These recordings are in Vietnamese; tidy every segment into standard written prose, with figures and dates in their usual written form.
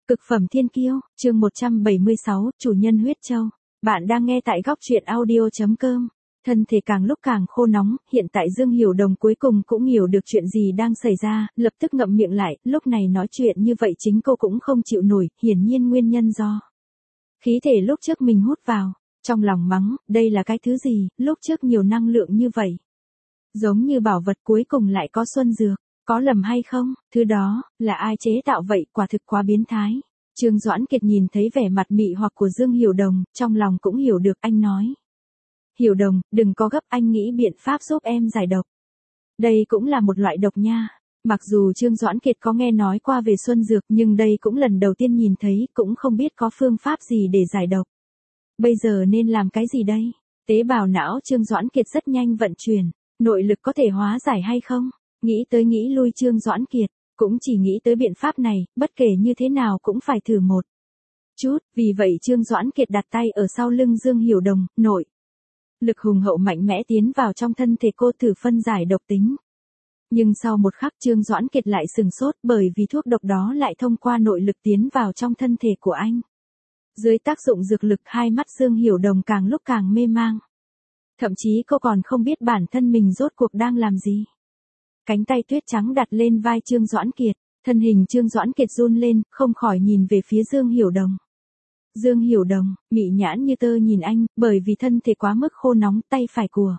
Cực phẩm thiên kiêu, chương 176, chủ nhân huyết châu. Bạn đang nghe tại góc truyện audio.com. Thân thể càng lúc càng khô nóng, hiện tại Dương Hiểu Đồng cuối cùng cũng hiểu được chuyện gì đang xảy ra, lập tức ngậm miệng lại, lúc này nói chuyện như vậy chính cô cũng không chịu nổi, hiển nhiên nguyên nhân do khí thể lúc trước mình hút vào, trong lòng mắng, đây là cái thứ gì, lúc trước nhiều năng lượng như vậy. Giống như bảo vật cuối cùng lại có xuân dược. Có lầm hay không, thứ đó, là ai chế tạo vậy, quả thực quá biến thái. Trương Doãn Kiệt nhìn thấy vẻ mặt mị hoặc của Dương Hiểu Đồng, trong lòng cũng hiểu được, anh nói. Hiểu Đồng, đừng có gấp, anh nghĩ biện pháp giúp em giải độc. Đây cũng là một loại độc nha. Mặc dù Trương Doãn Kiệt có nghe nói qua về xuân dược nhưng đây cũng lần đầu tiên nhìn thấy, cũng không biết có phương pháp gì để giải độc. Bây giờ nên làm cái gì đây? Tế bào não Trương Doãn Kiệt rất nhanh vận chuyển, nội lực có thể hóa giải hay không? Nghĩ tới nghĩ lui Trương Doãn Kiệt, cũng chỉ nghĩ tới biện pháp này, bất kể như thế nào cũng phải thử một chút, vì vậy Trương Doãn Kiệt đặt tay ở sau lưng Dương Hiểu Đồng, nội lực hùng hậu mạnh mẽ tiến vào trong thân thể cô thử phân giải độc tính. Nhưng sau một khắc Trương Doãn Kiệt lại sừng sốt bởi vì thuốc độc đó lại thông qua nội lực tiến vào trong thân thể của anh. Dưới tác dụng dược lực hai mắt Dương Hiểu Đồng càng lúc càng mê mang. Thậm chí cô còn không biết bản thân mình rốt cuộc đang làm gì. Cánh tay tuyết trắng đặt lên vai Trương Doãn Kiệt, thân hình Trương Doãn Kiệt run lên, không khỏi nhìn về phía Dương Hiểu Đồng. Dương Hiểu Đồng, mị nhãn như tơ nhìn anh, bởi vì thân thể quá mức khô nóng, tay phải của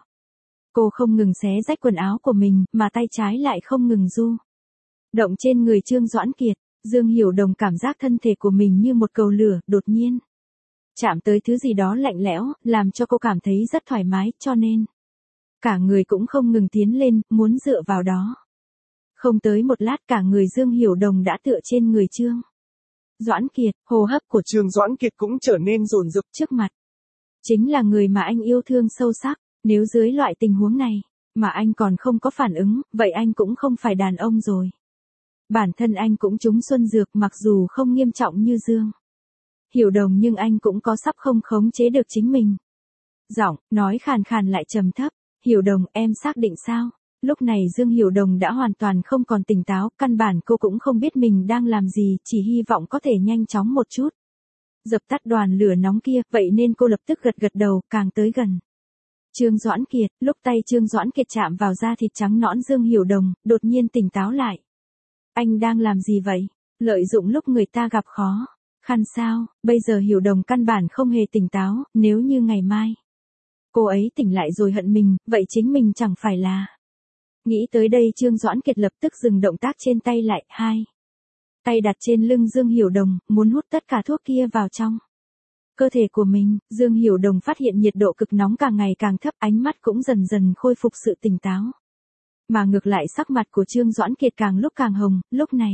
cô không ngừng xé rách quần áo của mình, mà tay trái lại không ngừng du động trên người Trương Doãn Kiệt. Dương Hiểu Đồng cảm giác thân thể của mình như một cầu lửa, đột nhiên chạm tới thứ gì đó lạnh lẽo, làm cho cô cảm thấy rất thoải mái, cho nên cả người cũng không ngừng tiến lên, muốn dựa vào đó. Không tới một lát cả người Dương Hiểu Đồng đã tựa trên người Trương Doãn Kiệt, hô hấp của Trương Doãn Kiệt cũng trở nên dồn dập. Trước mặt chính là người mà anh yêu thương sâu sắc, nếu dưới loại tình huống này mà anh còn không có phản ứng, vậy anh cũng không phải đàn ông rồi. Bản thân anh cũng trúng xuân dược mặc dù không nghiêm trọng như Dương Hiểu Đồng nhưng anh cũng có sắp không khống chế được chính mình. Giọng nói khàn khàn lại trầm thấp. Hiểu Đồng, em xác định sao? Lúc này Dương Hiểu Đồng đã hoàn toàn không còn tỉnh táo, căn bản cô cũng không biết mình đang làm gì, chỉ hy vọng có thể nhanh chóng một chút dập tắt đoàn lửa nóng kia, vậy nên cô lập tức gật gật đầu, càng tới gần Trương Doãn Kiệt, lúc tay Trương Doãn Kiệt chạm vào da thịt trắng nõn Dương Hiểu Đồng, đột nhiên tỉnh táo lại. Anh đang làm gì vậy? Lợi dụng lúc người ta gặp khó khăn sao? Bây giờ Hiểu Đồng căn bản không hề tỉnh táo, nếu như ngày mai cô ấy tỉnh lại rồi hận mình, vậy chính mình chẳng phải là. Nghĩ tới đây Trương Doãn Kiệt lập tức dừng động tác trên tay lại, hai tay đặt trên lưng Dương Hiểu Đồng, muốn hút tất cả thuốc kia vào trong cơ thể của mình. Dương Hiểu Đồng phát hiện nhiệt độ cực nóng càng ngày càng thấp, ánh mắt cũng dần dần khôi phục sự tỉnh táo. Mà ngược lại sắc mặt của Trương Doãn Kiệt càng lúc càng hồng, lúc này.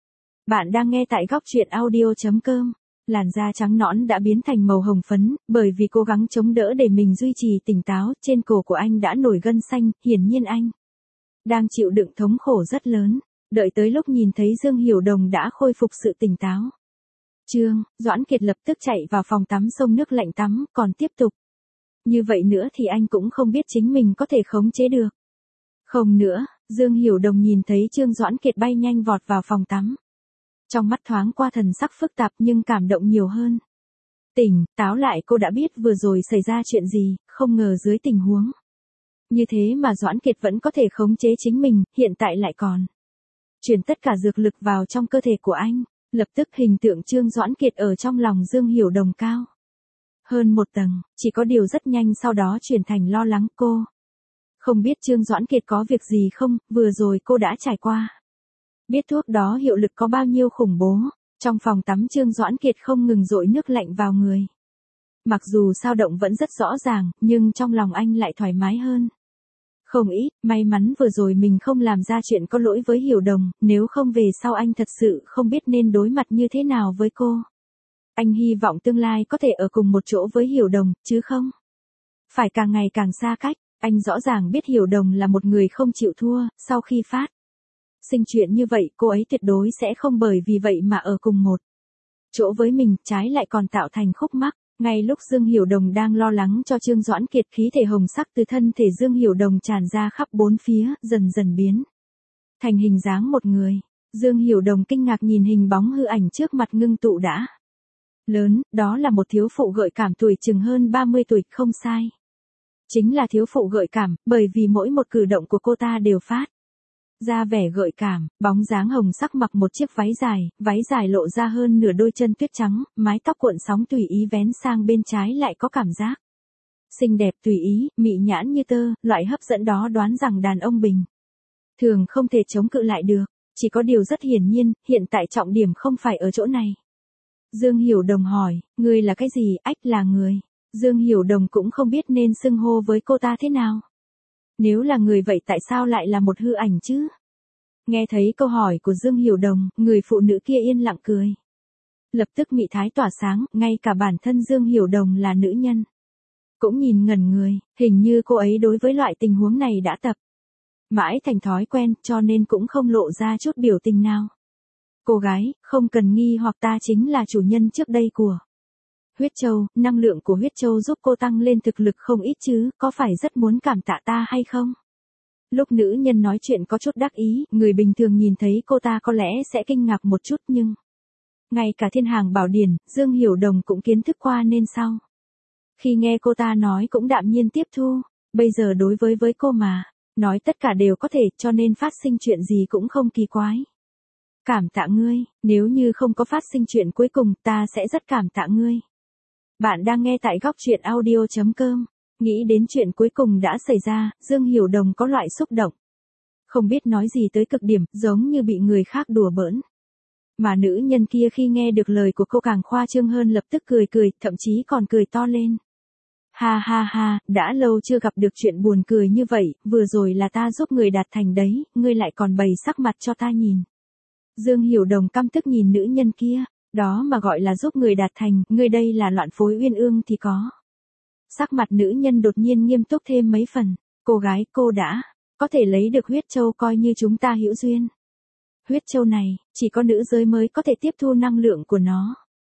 Bạn đang nghe tại góc truyện audio.com. Làn da trắng nõn đã biến thành màu hồng phấn, bởi vì cố gắng chống đỡ để mình duy trì tỉnh táo, trên cổ của anh đã nổi gân xanh, hiển nhiên anh đang chịu đựng thống khổ rất lớn. Đợi tới lúc nhìn thấy Dương Hiểu Đồng đã khôi phục sự tỉnh táo. Trương Doãn Kiệt lập tức chạy vào phòng tắm xông nước lạnh tắm, còn tiếp tục như vậy nữa thì anh cũng không biết chính mình có thể khống chế được. Không nữa, Dương Hiểu Đồng nhìn thấy Trương Doãn Kiệt bay nhanh vọt vào phòng tắm. Trong mắt thoáng qua thần sắc phức tạp nhưng cảm động nhiều hơn. Tỉnh táo lại cô đã biết vừa rồi xảy ra chuyện gì, không ngờ dưới tình huống như thế mà Doãn Kiệt vẫn có thể khống chế chính mình, hiện tại lại còn truyền tất cả dược lực vào trong cơ thể của anh. Lập tức hình tượng Trương Doãn Kiệt ở trong lòng Dương Hiểu Đồng cao hơn một tầng, chỉ có điều rất nhanh sau đó chuyển thành lo lắng. Cô không biết Trương Doãn Kiệt có việc gì không, vừa rồi cô đã trải qua. Biết thuốc đó hiệu lực có bao nhiêu khủng bố. Trong phòng tắm Trương Doãn Kiệt không ngừng dội nước lạnh vào người. Mặc dù dao động vẫn rất rõ ràng, nhưng trong lòng anh lại thoải mái hơn không ít. May mắn vừa rồi mình không làm ra chuyện có lỗi với Hiểu Đồng, nếu không về sau anh thật sự không biết nên đối mặt như thế nào với cô. Anh hy vọng tương lai có thể ở cùng một chỗ với Hiểu Đồng, chứ không phải càng ngày càng xa cách. Anh rõ ràng biết Hiểu Đồng là một người không chịu thua, sau khi phát sinh chuyện như vậy cô ấy tuyệt đối sẽ không bởi vì vậy mà ở cùng một chỗ với mình, trái lại còn tạo thành khúc mắc. Ngay lúc Dương Hiểu Đồng đang lo lắng cho Trương Doãn Kiệt, khí thể hồng sắc từ thân thể Dương Hiểu Đồng tràn ra khắp bốn phía, dần dần biến thành hình dáng một người. Dương Hiểu Đồng kinh ngạc nhìn hình bóng hư ảnh trước mặt ngưng tụ đã lớn, đó là một thiếu phụ gợi cảm tuổi chừng hơn 30 tuổi, không sai. Chính là thiếu phụ gợi cảm, bởi vì mỗi một cử động của cô ta đều phát ra vẻ gợi cảm, bóng dáng hồng sắc mặc một chiếc váy dài lộ ra hơn nửa đôi chân tuyết trắng, mái tóc cuộn sóng tùy ý vén sang bên trái lại có cảm giác xinh đẹp tùy ý, mị nhãn như tơ, loại hấp dẫn đó đoán rằng đàn ông bình thường không thể chống cự lại được. Chỉ có điều rất hiển nhiên, hiện tại trọng điểm không phải ở chỗ này. Dương Hiểu Đồng hỏi, ngươi là cái gì? Ách, là người. Dương Hiểu Đồng cũng không biết nên xưng hô với cô ta thế nào. Nếu là người vậy tại sao lại là một hư ảnh chứ? Nghe thấy câu hỏi của Dương Hiểu Đồng, người phụ nữ kia yên lặng cười. Lập tức mị thái tỏa sáng, ngay cả bản thân Dương Hiểu Đồng là nữ nhân cũng nhìn ngẩn người, hình như cô ấy đối với loại tình huống này đã tập mãi thành thói quen, cho nên cũng không lộ ra chút biểu tình nào. Cô gái, không cần nghi hoặc, ta chính là chủ nhân trước đây của huyết châu, năng lượng của huyết châu giúp cô tăng lên thực lực không ít chứ, có phải rất muốn cảm tạ ta hay không? Lúc nữ nhân nói chuyện có chút đắc ý, người bình thường nhìn thấy cô ta có lẽ sẽ kinh ngạc một chút, nhưng ngay cả Thiên Hàng Bảo Điển, Dương Hiểu Đồng cũng kiến thức qua nên sau khi nghe cô ta nói cũng đạm nhiên tiếp thu. Bây giờ đối với cô mà nói tất cả đều có thể, cho nên phát sinh chuyện gì cũng không kỳ quái. Cảm tạ ngươi, nếu như không có phát sinh chuyện cuối cùng ta sẽ rất cảm tạ ngươi. Bạn đang nghe tại góc truyện audio.com. Nghĩ đến chuyện cuối cùng đã xảy ra, Dương Hiểu Đồng có loại xúc động. Không biết nói gì tới cực điểm, giống như bị người khác đùa bỡn. Mà nữ nhân kia khi nghe được lời của cô càng khoa trương hơn, lập tức cười, thậm chí còn cười to lên. Ha ha ha, đã lâu chưa gặp được chuyện buồn cười như vậy, vừa rồi là ta giúp người đạt thành đấy, ngươi lại còn bày sắc mặt cho ta nhìn. Dương Hiểu Đồng căm tức nhìn nữ nhân kia, đó mà gọi là giúp người đạt thành, ngươi đây là loạn phối uyên ương thì có. Sắc mặt nữ nhân đột nhiên nghiêm túc thêm mấy phần, cô gái, cô đã có thể lấy được huyết châu, coi như chúng ta hữu duyên. Huyết châu này, chỉ có nữ giới mới có thể tiếp thu năng lượng của nó.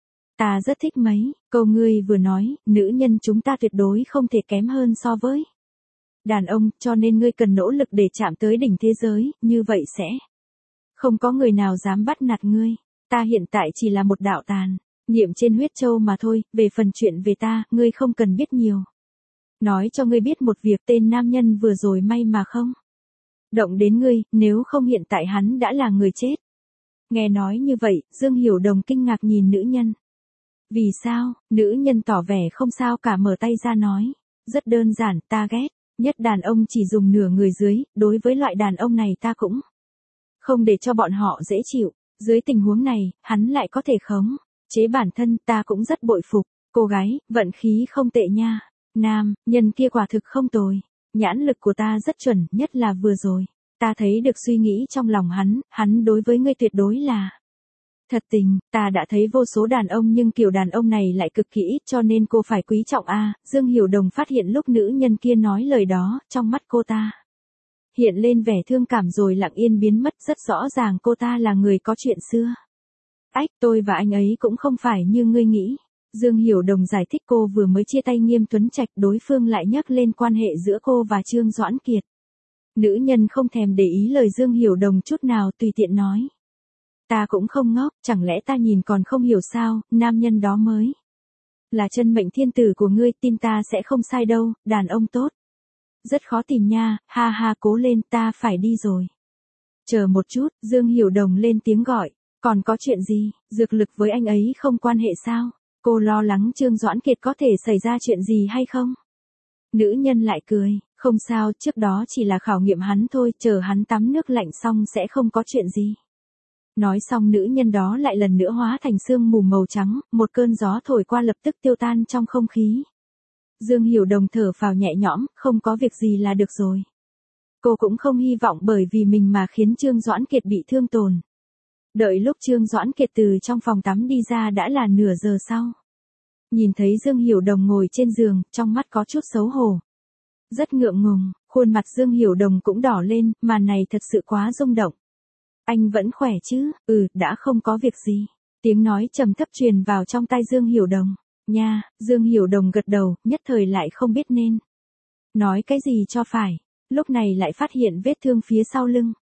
Ta rất thích mấy câu ngươi vừa nói, nữ nhân chúng ta tuyệt đối không thể kém hơn so với đàn ông, cho nên ngươi cần nỗ lực để chạm tới đỉnh thế giới, như vậy sẽ không có người nào dám bắt nạt ngươi. Ta hiện tại chỉ là một đạo tàn niệm trên huyết châu mà thôi, về phần chuyện về ta, ngươi không cần biết nhiều. Nói cho ngươi biết một việc, tên nam nhân vừa rồi may mà không động đến ngươi, nếu không hiện tại hắn đã là người chết. Nghe nói như vậy, Dương Hiểu Đồng kinh ngạc nhìn nữ nhân. Vì sao? Nữ nhân tỏ vẻ không sao cả, mở tay ra nói. Rất đơn giản, ta ghét nhất đàn ông chỉ dùng nửa người dưới, đối với loại đàn ông này ta cũng không để cho bọn họ dễ chịu. Dưới tình huống này, hắn lại có thể khống chế bản thân, ta cũng rất bội phục. Cô gái, vận khí không tệ nha. Nam nhân kia quả thực không tồi. Nhãn lực của ta rất chuẩn, nhất là vừa rồi. Ta thấy được suy nghĩ trong lòng hắn đối với ngươi tuyệt đối là thật tình. Ta đã thấy vô số đàn ông nhưng kiểu đàn ông này lại cực kỳ ít, cho nên cô phải quý trọng a. Dương Hiểu Đồng phát hiện lúc nữ nhân kia nói lời đó, trong mắt cô ta hiện lên vẻ thương cảm rồi lặng yên biến mất, rất rõ ràng cô ta là người có chuyện xưa. Ách, tôi và anh ấy cũng không phải như ngươi nghĩ. Dương Hiểu Đồng giải thích, cô vừa mới chia tay Nghiêm Tuấn Trạch, đối phương lại nhắc lên quan hệ giữa cô và Trương Doãn Kiệt. Nữ nhân không thèm để ý lời Dương Hiểu Đồng chút nào, tùy tiện nói. Ta cũng không ngốc, chẳng lẽ ta nhìn còn không hiểu sao, nam nhân đó mới là chân mệnh thiên tử của ngươi, tin ta sẽ không sai đâu, đàn ông tốt rất khó tìm nha, ha ha, cố lên, ta phải đi rồi. Chờ một chút, Dương Hiểu Đồng lên tiếng gọi, còn có chuyện gì, dược lực với anh ấy không quan hệ sao? Cô lo lắng Trương Doãn Kiệt có thể xảy ra chuyện gì hay không? Nữ nhân lại cười, không sao, trước đó chỉ là khảo nghiệm hắn thôi, chờ hắn tắm nước lạnh xong sẽ không có chuyện gì. Nói xong nữ nhân đó lại lần nữa hóa thành sương mù màu trắng, một cơn gió thổi qua lập tức tiêu tan trong không khí. Dương Hiểu Đồng thở phào nhẹ nhõm, không có việc gì là được rồi. Cô cũng không hy vọng bởi vì mình mà khiến Trương Doãn Kiệt bị thương tổn. Đợi lúc Trương Doãn Kiệt từ trong phòng tắm đi ra đã là nửa giờ sau. Nhìn thấy Dương Hiểu Đồng ngồi trên giường, trong mắt có chút xấu hổ. Rất ngượng ngùng, khuôn mặt Dương Hiểu Đồng cũng đỏ lên, màn này thật sự quá rung động. Anh vẫn khỏe chứ? Đã không có việc gì. Tiếng nói trầm thấp truyền vào trong tai Dương Hiểu Đồng. Nha, Dương Hiểu Đồng gật đầu, nhất thời lại không biết nên nói cái gì cho phải. Lúc này lại phát hiện vết thương phía sau lưng.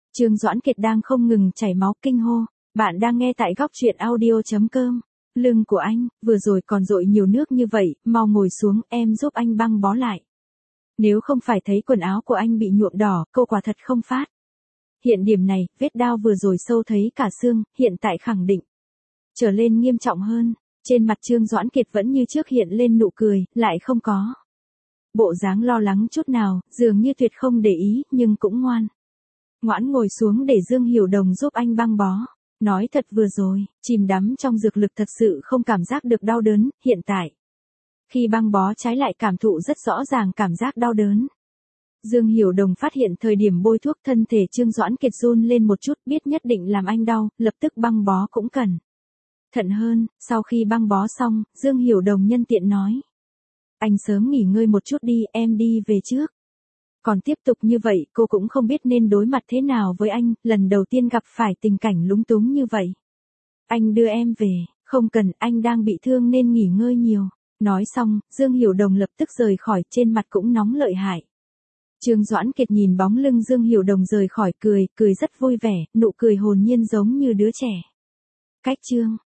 Trương Doãn Kiệt đang không ngừng chảy máu kinh hô. Bạn đang nghe tại góc truyện audio.com. Lưng của anh, vừa rồi còn dội nhiều nước như vậy, mau ngồi xuống, em giúp anh băng bó lại. Nếu không phải thấy quần áo của anh bị nhuộm đỏ, cô quả thật không phát. Hiện điểm này, vết đao vừa rồi sâu thấy cả xương, hiện tại khẳng định. Trở lên nghiêm trọng hơn, trên mặt Trương Doãn Kiệt vẫn như trước hiện lên nụ cười, lại không có. Bộ dáng lo lắng chút nào, dường như tuyệt không để ý, nhưng cũng ngoan. Ngoãn ngồi xuống để Dương Hiểu Đồng giúp anh băng bó. Nói thật vừa rồi, chìm đắm trong dược lực thật sự không cảm giác được đau đớn, hiện tại. Khi băng bó trái lại cảm thụ rất rõ ràng cảm giác đau đớn. Dương Hiểu Đồng phát hiện thời điểm bôi thuốc thân thể Trương Doãn Kiệt run lên một chút, biết nhất định làm anh đau, lập tức băng bó cũng cần. Thận hơn, sau khi băng bó xong, Dương Hiểu Đồng nhân tiện nói. Anh sớm nghỉ ngơi một chút đi, em đi về trước. Còn tiếp tục như vậy, cô cũng không biết nên đối mặt thế nào với anh, lần đầu tiên gặp phải tình cảnh lúng túng như vậy. Anh đưa em về, không cần, anh đang bị thương nên nghỉ ngơi nhiều. Nói xong, Dương Hiểu Đồng lập tức rời khỏi, trên mặt cũng nóng lợi hại. Trương Doãn Kiệt nhìn bóng lưng Dương Hiểu Đồng rời khỏi cười rất vui vẻ, nụ cười hồn nhiên giống như đứa trẻ. Cách chương